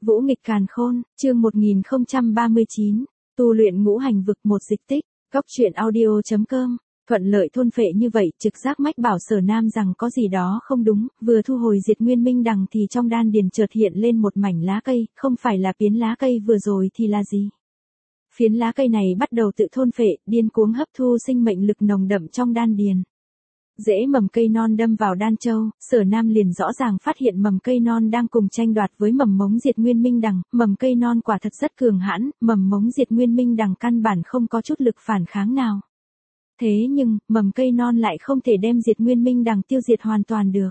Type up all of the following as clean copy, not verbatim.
Vũ nghịch càn khôn, chương 1039, tu luyện ngũ hành vực một dịch tích, góc truyện audio.com, thuận lợi thôn phệ như vậy, trực giác mách bảo Sở Nam rằng có gì đó không đúng, vừa thu hồi diệt nguyên minh đằng thì trong đan điền chợt hiện lên một mảnh lá cây, không phải là phiến lá cây vừa rồi thì là gì? Phiến lá cây này bắt đầu tự thôn phệ, điên cuồng hấp thu sinh mệnh lực nồng đậm trong đan điền. Rễ mầm cây non đâm vào đan châu, Sở Nam liền rõ ràng phát hiện mầm cây non đang cùng tranh đoạt với mầm mống diệt nguyên minh đằng, mầm cây non quả thật rất cường hãn, mầm mống diệt nguyên minh đằng căn bản không có chút lực phản kháng nào. Thế nhưng, mầm cây non lại không thể đem diệt nguyên minh đằng tiêu diệt hoàn toàn được.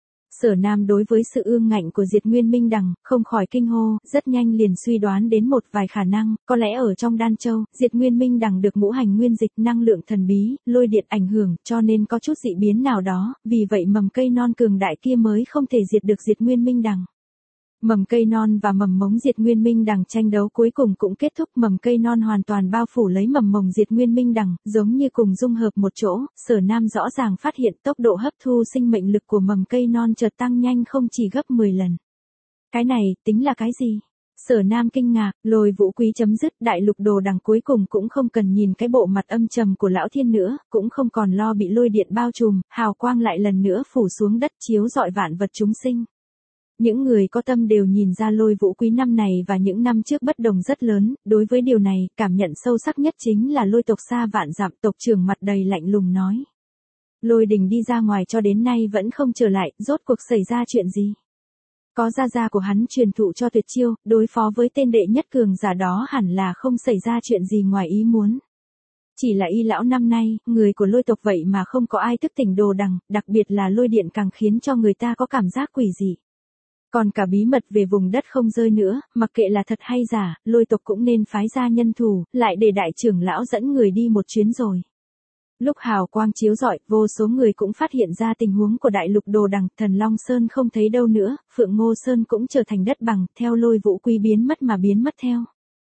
Sở Nam đối với sự ương ngạnh của diệt nguyên minh đằng, không khỏi kinh hô, rất nhanh liền suy đoán đến một vài khả năng, có lẽ ở trong đan châu, diệt nguyên minh đằng được ngũ hành nguyên dịch năng lượng thần bí, lôi điện ảnh hưởng, cho nên có chút dị biến nào đó, vì vậy mầm cây non cường đại kia mới không thể diệt được diệt nguyên minh đằng. Mầm cây non và mầm mống diệt nguyên minh đằng tranh đấu cuối cùng cũng kết thúc, mầm cây non hoàn toàn bao phủ lấy mầm mống diệt nguyên minh đằng, giống như cùng dung hợp một chỗ, Sở Nam rõ ràng phát hiện tốc độ hấp thu sinh mệnh lực của mầm cây non chợt tăng nhanh không chỉ gấp 10 lần. Cái này, tính là cái gì? Sở Nam kinh ngạc, Lôi Vũ Quý chấm dứt, đại lục đồ đằng cuối cùng cũng không cần nhìn cái bộ mặt âm trầm của lão thiên nữa, cũng không còn lo bị lôi điện bao trùm, hào quang lại lần nữa phủ xuống đất chiếu rọi vạn vật chúng sinh. Những người có tâm đều nhìn ra Lôi Vũ Quý năm này và những năm trước bất đồng rất lớn, đối với điều này, cảm nhận sâu sắc nhất chính là Lôi tộc xa vạn dặm, tộc trưởng mặt đầy lạnh lùng nói. Lôi Đình đi ra ngoài cho đến nay vẫn không trở lại, rốt cuộc xảy ra chuyện gì? Có gia của hắn truyền thụ cho tuyệt chiêu, đối phó với tên đệ nhất cường giả đó hẳn là không xảy ra chuyện gì ngoài ý muốn. Chỉ là y lão năm nay, người của Lôi tộc vậy mà không có ai thức tỉnh đồ đằng, đặc biệt là lôi điện càng khiến cho người ta có cảm giác quỷ dị. Còn cả bí mật về vùng đất không rơi nữa, mặc kệ là thật hay giả, Lôi tộc cũng nên phái ra nhân thủ, lại để đại trưởng lão dẫn người đi một chuyến rồi. Lúc hào quang chiếu rọi, vô số người cũng phát hiện ra tình huống của đại lục đồ đằng, Thần Long Sơn không thấy đâu nữa, Phượng Ngô Sơn cũng trở thành đất bằng, theo Lôi Vũ Quý biến mất theo.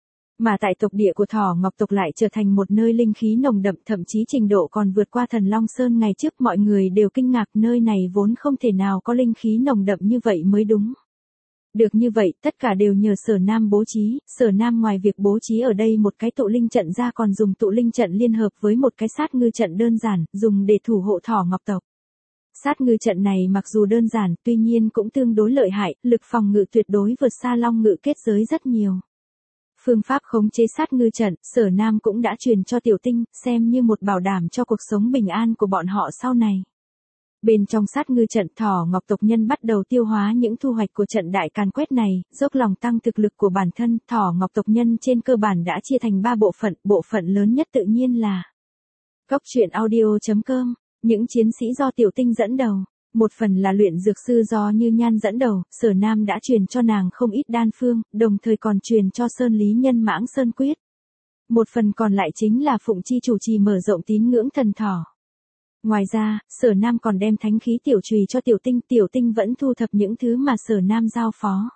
Mà tại tộc địa của Thỏ Ngọc tộc lại trở thành một nơi linh khí nồng đậm, thậm chí trình độ còn vượt qua Thần Long Sơn ngày trước, mọi người đều kinh ngạc, nơi này vốn không thể nào có linh khí nồng đậm như vậy mới đúng. Được như vậy, tất cả đều nhờ Sở Nam bố trí, Sở Nam ngoài việc bố trí ở đây một cái tụ linh trận ra còn dùng tụ linh trận liên hợp với một cái sát ngư trận đơn giản, dùng để thủ hộ Thỏ Ngọc tộc. Sát ngư trận này mặc dù đơn giản, tuy nhiên cũng tương đối lợi hại, lực phòng ngự tuyệt đối vượt xa long ngự kết giới rất nhiều. Phương pháp khống chế sát ngư trận, Sở Nam cũng đã truyền cho Tiểu Tinh, xem như một bảo đảm cho cuộc sống bình an của bọn họ sau này. Bên trong sát ngư trận, Thỏ Ngọc tộc nhân bắt đầu tiêu hóa những thu hoạch của trận đại càn quét này, dốc lòng tăng thực lực của bản thân, Thỏ Ngọc tộc nhân trên cơ bản đã chia thành 3 bộ phận lớn nhất tự nhiên là góc truyện audio.com, những chiến sĩ do Tiểu Tinh dẫn đầu. Một phần là luyện dược sư do Như Nhan dẫn đầu, Sở Nam đã truyền cho nàng không ít đan phương, đồng thời còn truyền cho Sơn Lý Nhân Mãng Sơn Quyết. Một phần còn lại chính là Phụng Chi chủ trì mở rộng tín ngưỡng thần thỏ. Ngoài ra, Sở Nam còn đem thánh khí tiểu chùy cho Tiểu Tinh vẫn thu thập những thứ mà Sở Nam giao phó.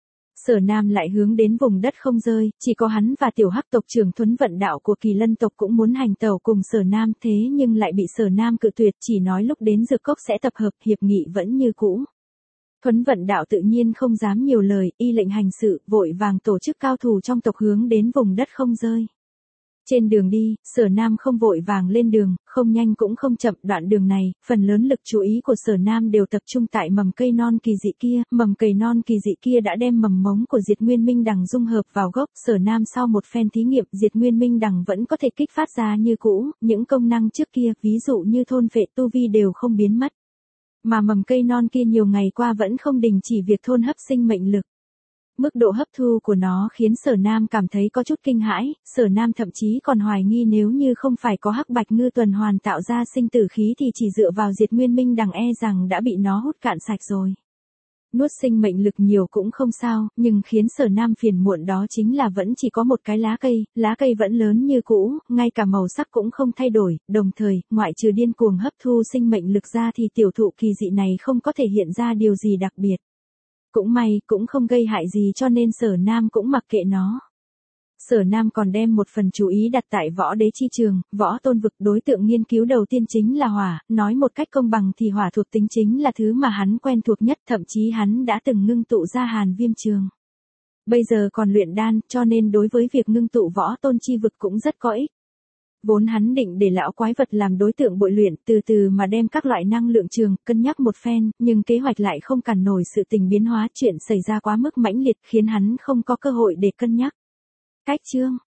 Sở Nam lại hướng đến vùng đất không rơi, chỉ có hắn và Tiểu Hắc tộc trưởng Thuấn Vận Đạo của Kỳ Lân tộc cũng muốn hành tẩu cùng Sở Nam, thế nhưng lại bị Sở Nam cự tuyệt, chỉ nói lúc đến dược cốc sẽ tập hợp, hiệp nghị vẫn như cũ. Thuấn Vận Đạo tự nhiên không dám nhiều lời, y lệnh hành sự, vội vàng tổ chức cao thủ trong tộc hướng đến vùng đất không rơi. Trên đường đi, Sở Nam không vội vàng lên đường, không nhanh cũng không chậm, đoạn đường này, phần lớn lực chú ý của Sở Nam đều tập trung tại mầm cây non kỳ dị kia, mầm cây non kỳ dị kia đã đem mầm mống của diệt nguyên minh đằng dung hợp vào gốc, Sở Nam sau một phen thí nghiệm, diệt nguyên minh đằng vẫn có thể kích phát ra như cũ, những công năng trước kia, ví dụ như thôn phệ tu vi đều không biến mất. Mà mầm cây non kia nhiều ngày qua vẫn không đình chỉ việc thôn hấp sinh mệnh lực. Mức độ hấp thu của nó khiến Sở Nam cảm thấy có chút kinh hãi, Sở Nam thậm chí còn hoài nghi nếu như không phải có hắc bạch ngư tuần hoàn tạo ra sinh tử khí thì chỉ dựa vào diệt nguyên minh đằng e rằng đã bị nó hút cạn sạch rồi. Nuốt sinh mệnh lực nhiều cũng không sao, nhưng khiến Sở Nam phiền muộn đó chính là vẫn chỉ có một cái lá cây vẫn lớn như cũ, ngay cả màu sắc cũng không thay đổi, đồng thời, ngoại trừ điên cuồng hấp thu sinh mệnh lực ra thì tiểu thụ kỳ dị này không có thể hiện ra điều gì đặc biệt. Cũng may, cũng không gây hại gì cho nên Sở Nam cũng mặc kệ nó. Sở Nam còn đem một phần chú ý đặt tại võ đế chi trường, võ tôn vực, đối tượng nghiên cứu đầu tiên chính là hỏa, nói một cách công bằng thì hỏa thuộc tính chính là thứ mà hắn quen thuộc nhất, thậm chí hắn đã từng ngưng tụ ra Hàn Viêm Trường. Bây giờ còn luyện đan, cho nên đối với việc ngưng tụ võ tôn chi vực cũng rất có ích. Vốn hắn định để lão quái vật làm đối tượng bội luyện, từ từ mà đem các loại năng lượng trường, cân nhắc một phen, nhưng kế hoạch lại không cản nổi sự tình biến hóa, chuyện xảy ra quá mức mãnh liệt khiến hắn không có cơ hội để cân nhắc. Cách chương